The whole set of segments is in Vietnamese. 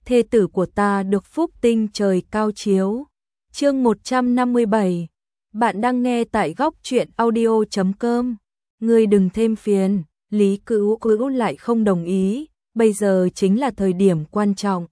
thê tử của ta được phúc tinh trời cao chiếu. Chương 157. Bạn đang nghe tại góc truyện audio.com. Ngươi đừng thêm phiền, Lý Cữu Cữu lại không đồng ý, bây giờ chính là thời điểm quan trọng.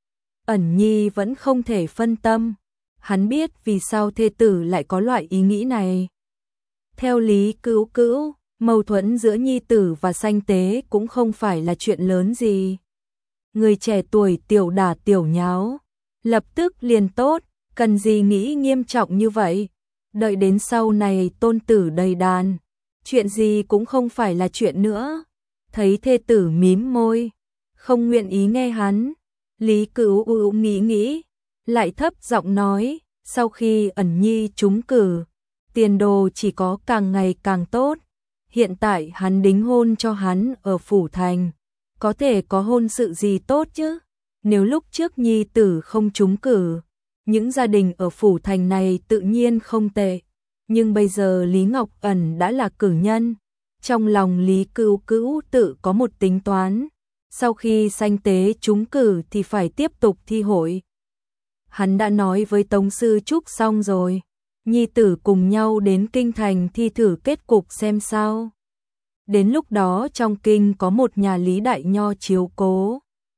Ẩn Nhi vẫn không thể phân tâm, hắn biết vì sao thê tử lại có loại ý nghĩ này. Theo Lý Cữu Cữu, mâu thuẫn giữa nhi tử và sanh tế cũng không phải là chuyện lớn gì. Người trẻ tuổi tiểu đả tiểu nháo, lập tức liền tốt, cần gì nghĩ nghiêm trọng như vậy. Đợi đến sau này tôn tử đầy đàn, chuyện gì cũng không phải là chuyện nữa. Thấy thê tử mím môi, không nguyện ý nghe hắn, Lý Cữu nghĩ, lại thấp giọng nói, sau khi Ẩn Nhi trúng cử, tiền đồ chỉ có càng ngày càng tốt. Hiện tại hắn đính hôn cho hắn ở phủ thành, có thể có hôn sự gì tốt chứ? Nếu lúc trước nhi tử không trúng cử, những gia đình ở phủ thành này tự nhiên không tệ. Nhưng bây giờ Lý Ngọc Ẩn đã là cử nhân, trong lòng Lý Cữu Cữu tự có một tính toán. Sau khi sanh tế trúng cử thì phải tiếp tục thi hội. Hắn đã nói với Tống Sư Trúc xong rồi, nhi tử cùng nhau đến kinh thành thi thử kết cục xem sao. Đến lúc đó trong kinh có một nhà Lý Đại Nho chiếu cố,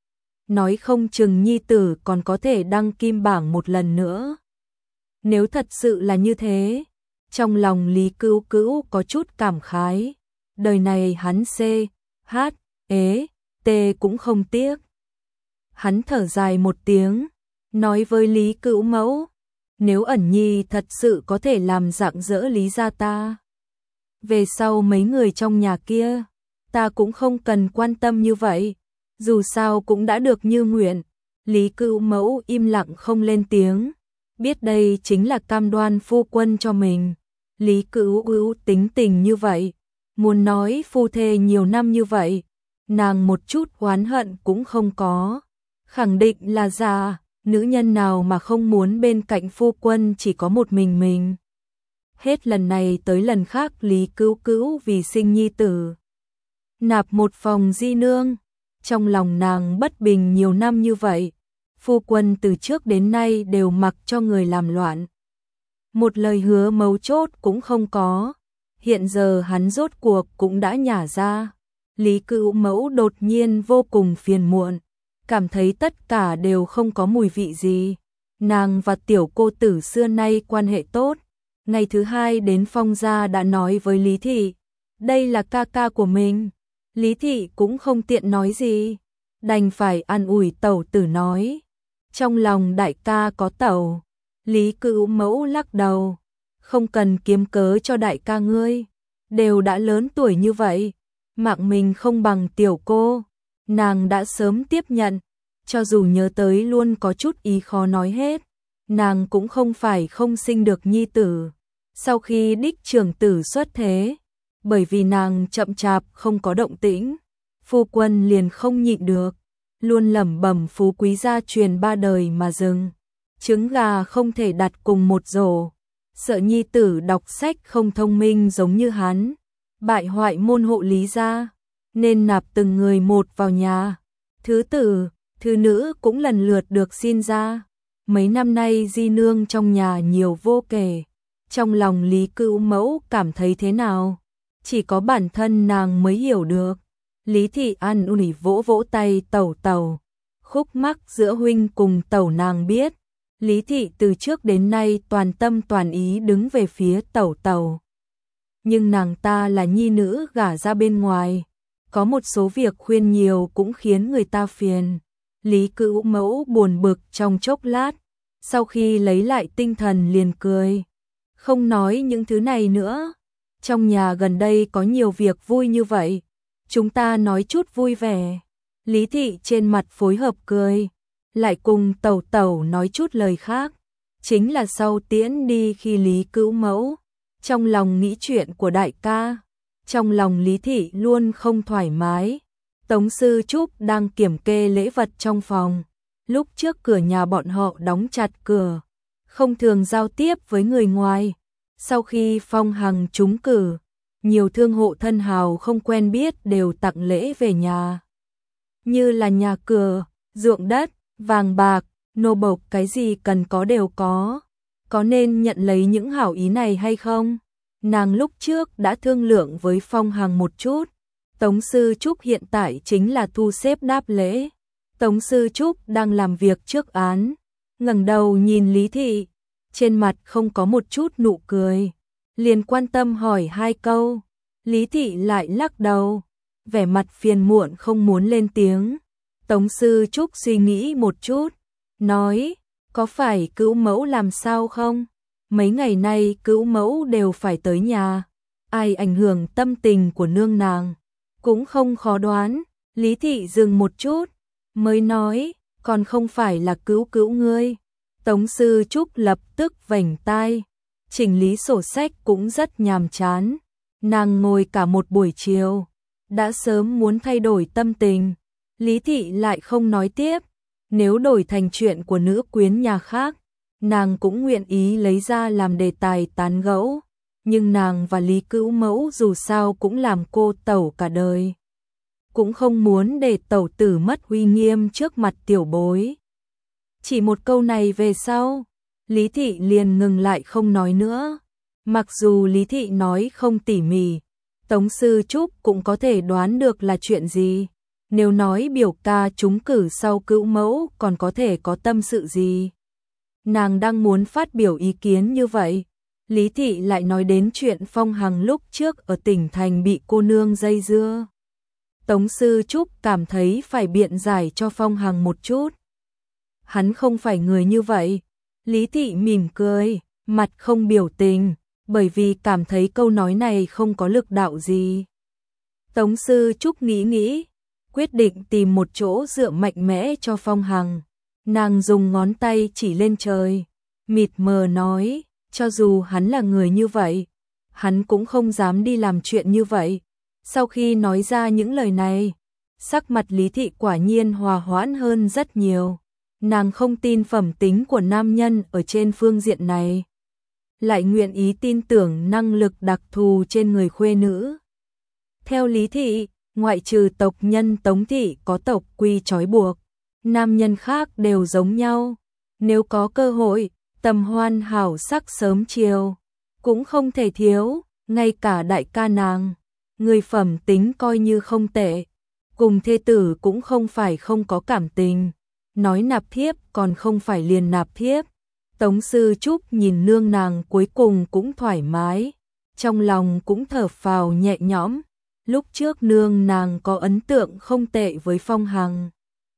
nói không chừng nhi tử còn có thể đăng kim bảng một lần nữa. Nếu thật sự là như thế, trong lòng Lý Cữu Cữu có chút cảm khái, đời này hắn C, H, E, T cũng không tiếc. Hắn thở dài một tiếng, nói với Lý Cữu mẫu, nếu Ẩn Nhi thật sự có thể làm rạng rỡ Lý gia ta, về sau mấy người trong nhà kia, ta cũng không cần quan tâm như vậy, dù sao cũng đã được như nguyện. Lý Cữu mẫu im lặng không lên tiếng, biết đây chính là cam đoan phu quân cho mình. Lý Cữu tính tình như vậy, muốn nói phu thê nhiều năm như vậy, nàng một chút oán hận cũng không có, khẳng định là già, nữ nhân nào mà không muốn bên cạnh phu quân chỉ có một mình. Hết lần này tới lần khác Lý Cữu vì sinh nhi tử, nạp một phòng di nương, trong lòng nàng bất bình nhiều năm như vậy, phu quân từ trước đến nay đều mặc cho người làm loạn. Một lời hứa mấu chốt cũng không có, hiện giờ hắn rốt cuộc cũng đã nhả ra. Lý Cữu mẫu đột nhiên vô cùng phiền muộn, cảm thấy tất cả đều không có mùi vị gì. Nàng và tiểu cô tử xưa nay quan hệ tốt, ngày thứ hai đến Phong gia đã nói với Lý thị, đây là ca ca của mình. Lý thị cũng không tiện nói gì, đành phải an ủi tẩu tử nói, trong lòng đại ca có tẩu. Lý Cữu mẫu lắc đầu, không cần kiếm cớ cho đại ca ngươi, đều đã lớn tuổi như vậy, mạng mình không bằng tiểu cô, nàng đã sớm tiếp nhận, cho dù nhớ tới luôn có chút ý khó nói hết, nàng cũng không phải không sinh được nhi tử. Sau khi đích trưởng tử xuất thế, bởi vì nàng chậm chạp không có động tĩnh, phu quân liền không nhịn được, luôn lẩm bẩm phú quý gia truyền 3 đời mà dừng. Trứng gà không thể đặt cùng một rổ, sợ nhi tử đọc sách không thông minh giống như hắn, bại hoại môn hộ Lý gia, nên nạp từng người một vào nhà. Thứ tử, thứ nữ cũng lần lượt được xin ra. Mấy năm nay di nương trong nhà nhiều vô kể. Trong lòng Lý Cữu mẫu cảm thấy thế nào, chỉ có bản thân nàng mới hiểu được. Lý thị an ủi vỗ vỗ tay tẩu, khúc mắc giữa huynh cùng tẩu nàng biết. Lý thị từ trước đến nay toàn tâm toàn ý đứng về phía tẩu. Nhưng nàng ta là nhi nữ gả ra bên ngoài, có một số việc khuyên nhiều cũng khiến người ta phiền. Lý Cữu mẫu buồn bực trong chốc lát, sau khi lấy lại tinh thần liền cười, không nói những thứ này nữa. Trong nhà gần đây có nhiều việc vui như vậy, chúng ta nói chút vui vẻ. Lý thị trên mặt phối hợp cười, lại cùng tẩu nói chút lời khác, chính là sau tiễn đi khi Lý Cữu mẫu trong lòng nghĩ chuyện của đại ca. Trong lòng Lý thị luôn không thoải mái. Tống Sư Trúc đang kiểm kê lễ vật trong phòng, lúc trước cửa nhà bọn họ đóng chặt cửa, không thường giao tiếp với người ngoài. Sau khi Phong Hằng trúng cử, nhiều thương hộ thân hào không quen biết đều tặng lễ về nhà, như là nhà cửa, ruộng đất, vàng bạc, nô bộc cái gì cần có đều có nên nhận lấy những hảo ý này hay không? Nàng lúc trước đã thương lượng với Phong Hằng một chút, Tống Sư Trúc hiện tại chính là thu xếp đáp lễ. Tống Sư Trúc đang làm việc trước án, ngẩng đầu nhìn Lý Thị, trên mặt không có một chút nụ cười, liền quan tâm hỏi hai câu. Lý Thị lại lắc đầu, vẻ mặt phiền muộn không muốn lên tiếng. Tống Sư Trúc suy nghĩ một chút, nói, có phải Cữu Mẫu làm sao không? Mấy ngày nay Cữu Mẫu đều phải tới nhà, ai ảnh hưởng tâm tình của nương nàng, cũng không khó đoán. Lý Thị dừng một chút, mới nói, còn không phải là Cữu ngươi. Tống Sư Trúc lập tức vểnh tai, chỉnh lý sổ sách cũng rất nhàm chán. Nàng ngồi cả một buổi chiều, đã sớm muốn thay đổi tâm tình. Lý Thị lại không nói tiếp, nếu đổi thành chuyện của nữ quyến nhà khác, nàng cũng nguyện ý lấy ra làm đề tài tán gẫu, nhưng nàng và Lý Cữu Mẫu dù sao cũng làm cô tẩu cả đời, cũng không muốn để tẩu tử mất uy nghiêm trước mặt tiểu bối. Chỉ một câu này về sau, Lý Thị liền ngừng lại không nói nữa. Mặc dù Lý Thị nói không tỉ mỉ, Tống Sư Trúc cũng có thể đoán được là chuyện gì. Nếu nói biểu ca trúng cử sau Cữu Mẫu còn có thể có tâm sự gì. Nàng đang muốn phát biểu ý kiến như vậy, Lý Thị lại nói đến chuyện Phong Hằng lúc trước ở tỉnh thành bị cô nương dây dưa. Tống Sư Trúc cảm thấy phải biện giải cho Phong Hằng một chút. Hắn không phải người như vậy. Lý Thị mỉm cười, mặt không biểu tình, bởi vì cảm thấy câu nói này không có lực đạo gì. Tống Sư Trúc nghĩ, quyết định tìm một chỗ dựa mạnh mẽ cho Phong Hằng. Nàng dùng ngón tay chỉ lên trời, mịt mờ nói, cho dù hắn là người như vậy, hắn cũng không dám đi làm chuyện như vậy. Sau khi nói ra những lời này, sắc mặt Lý Thị quả nhiên hòa hoãn hơn rất nhiều. Nàng không tin phẩm tính của nam nhân ở trên phương diện này, lại nguyện ý tin tưởng năng lực đặc thù trên người khuê nữ. Theo Lý Thị, ngoại trừ tộc nhân Tống Thị có tộc quy trói buộc, nam nhân khác đều giống nhau. Nếu có cơ hội, tầm hoan hảo sắc sớm chiều, cũng không thể thiếu. Ngay cả đại ca nàng, người phẩm tính coi như không tệ, cùng thê tử cũng không phải không có cảm tình. Nói nạp thiếp còn không phải liền nạp thiếp. Tống Sư Trúc nhìn nương nàng cuối cùng cũng thoải mái, trong lòng cũng thở phào nhẹ nhõm. Lúc trước nương nàng có ấn tượng không tệ với Phong Hằng,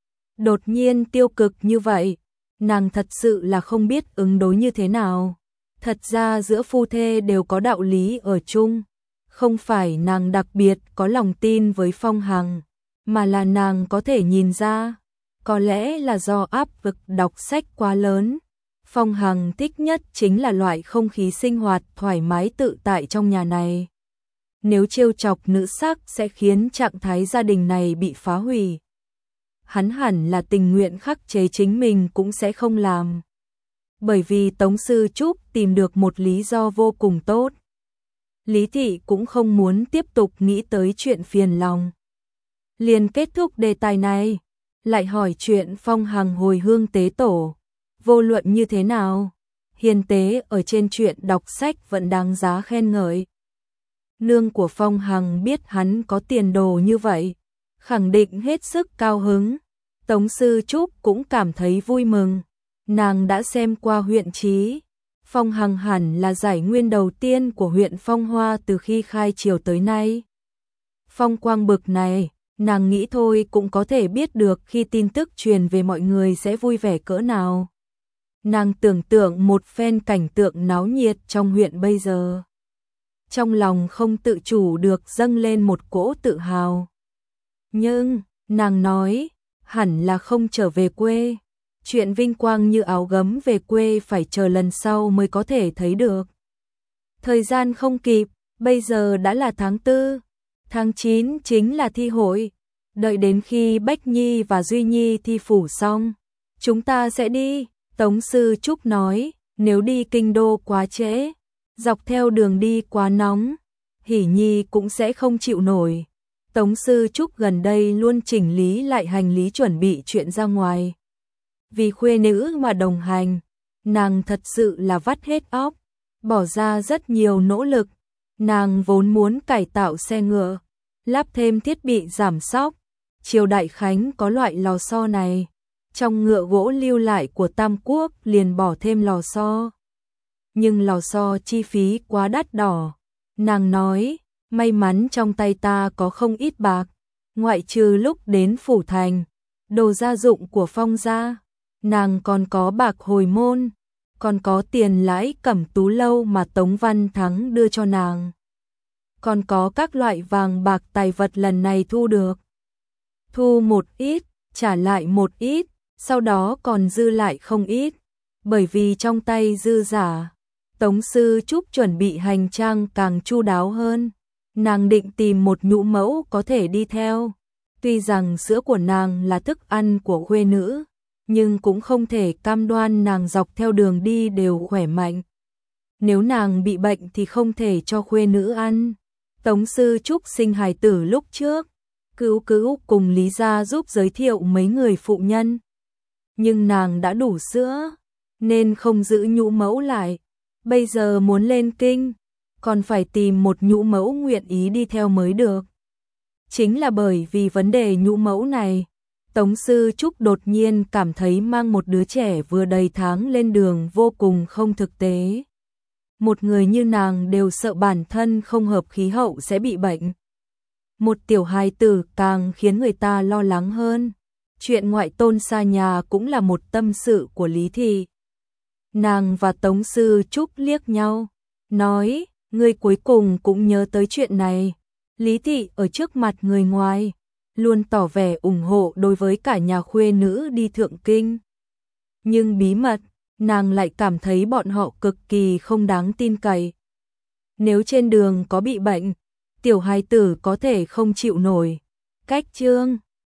đột nhiên tiêu cực như vậy, nàng thật sự là không biết ứng đối như thế nào. Thật ra giữa phu thê đều có đạo lý ở chung, không phải nàng đặc biệt có lòng tin với Phong Hằng, mà là nàng có thể nhìn ra, có lẽ là do áp lực đọc sách quá lớn. Phong Hằng thích nhất chính là loại không khí sinh hoạt thoải mái tự tại trong nhà này. Nếu trêu chọc nữ sắc sẽ khiến trạng thái gia đình này bị phá hủy. Hắn hẳn là tình nguyện khắc chế chính mình cũng sẽ không làm. Bởi vì Tống Sư Trúc tìm được một lý do vô cùng tốt. Lý Thị cũng không muốn tiếp tục nghĩ tới chuyện phiền lòng. Liền kết thúc đề tài này, lại hỏi chuyện Phong Hằng hồi hương tế tổ. Vô luận như thế nào, hiền tế ở trên chuyện đọc sách vẫn đáng giá khen ngợi. Nương của Phong Hằng biết hắn có tiền đồ như vậy, khẳng định hết sức cao hứng. Tống Sư Trúc cũng cảm thấy vui mừng. Nàng đã xem qua huyện Chí. Phong Hằng hẳn là giải nguyên đầu tiên của huyện Phong Hoa từ khi khai triều tới nay. Phong quang bực này, nàng nghĩ thôi cũng có thể biết được khi tin tức truyền về mọi người sẽ vui vẻ cỡ nào. Nàng tưởng tượng một phen cảnh tượng náo nhiệt trong huyện bây giờ. Trong lòng không tự chủ được dâng lên một cỗ tự hào. Nhưng, nàng nói, hẳn là không trở về quê. Chuyện vinh quang như áo gấm về quê phải chờ lần sau mới có thể thấy được. Thời gian không kịp, bây giờ đã là tháng 4, tháng 9 chính là thi hội. Đợi đến khi Bách Nhi và Duy Nhi thi phủ xong, chúng ta sẽ đi. Tống Sư Trúc nói, nếu đi kinh đô quá trễ, dọc theo đường đi quá nóng, Hỷ Nhi cũng sẽ không chịu nổi. Tống Sư Trúc gần đây luôn chỉnh lý lại hành lý chuẩn bị chuyện ra ngoài. vì khuê nữ mà đồng hành, nàng thật sự là vắt hết óc, bỏ ra rất nhiều nỗ lực. Nàng vốn muốn cải tạo xe ngựa, lắp thêm thiết bị giảm xóc. Triều Đại Khánh có loại lò xo này, trong ngựa gỗ lưu lại của Tam Quốc liền bỏ thêm lò xo. Nhưng lò xo chi phí quá đắt đỏ. Nàng nói, may mắn trong tay ta có không ít bạc, ngoại trừ lúc đến phủ thành, đồ gia dụng của Phong gia, nàng còn có bạc hồi môn, còn có tiền lãi Cẩm Tú lâu mà Tống Văn Thắng đưa cho nàng. Còn có các loại vàng bạc tài vật lần này thu được. Thu một ít, trả lại một ít, sau đó còn dư lại không ít. Bởi vì trong tay dư giả, Tống Sư Trúc chuẩn bị hành trang càng chu đáo hơn. Nàng định tìm một nhũ mẫu có thể đi theo. Tuy rằng sữa của nàng là thức ăn của khuê nữ, nhưng cũng không thể cam đoan nàng dọc theo đường đi đều khỏe mạnh. Nếu nàng bị bệnh thì không thể cho khuê nữ ăn. Tống Sư Trúc sinh hài tử lúc trước, Cữu Cữu cùng Lý gia giúp giới thiệu mấy người phụ nhân. Nhưng nàng đã đủ sữa, nên không giữ nhũ mẫu lại. Bây giờ muốn lên kinh, còn phải tìm một nhũ mẫu nguyện ý đi theo mới được. Chính là bởi vì vấn đề nhũ mẫu này, Tống Sư Trúc đột nhiên cảm thấy mang một đứa trẻ vừa đầy tháng lên đường vô cùng không thực tế. Một người như nàng đều sợ bản thân không hợp khí hậu sẽ bị bệnh. Một tiểu hài tử càng khiến người ta lo lắng hơn. Chuyện ngoại tôn xa nhà cũng là một tâm sự của Lý Thị. Nàng và Tống Sư Trúc liếc nhau, nói, ngươi cuối cùng cũng nhớ tới chuyện này. Lý Thị ở trước mặt người ngoài, luôn tỏ vẻ ủng hộ đối với cả nhà khuê nữ đi thượng kinh. Nhưng bí mật, nàng lại cảm thấy bọn họ cực kỳ không đáng tin cậy. Nếu trên đường có bị bệnh, tiểu hài tử có thể không chịu nổi. Cách chương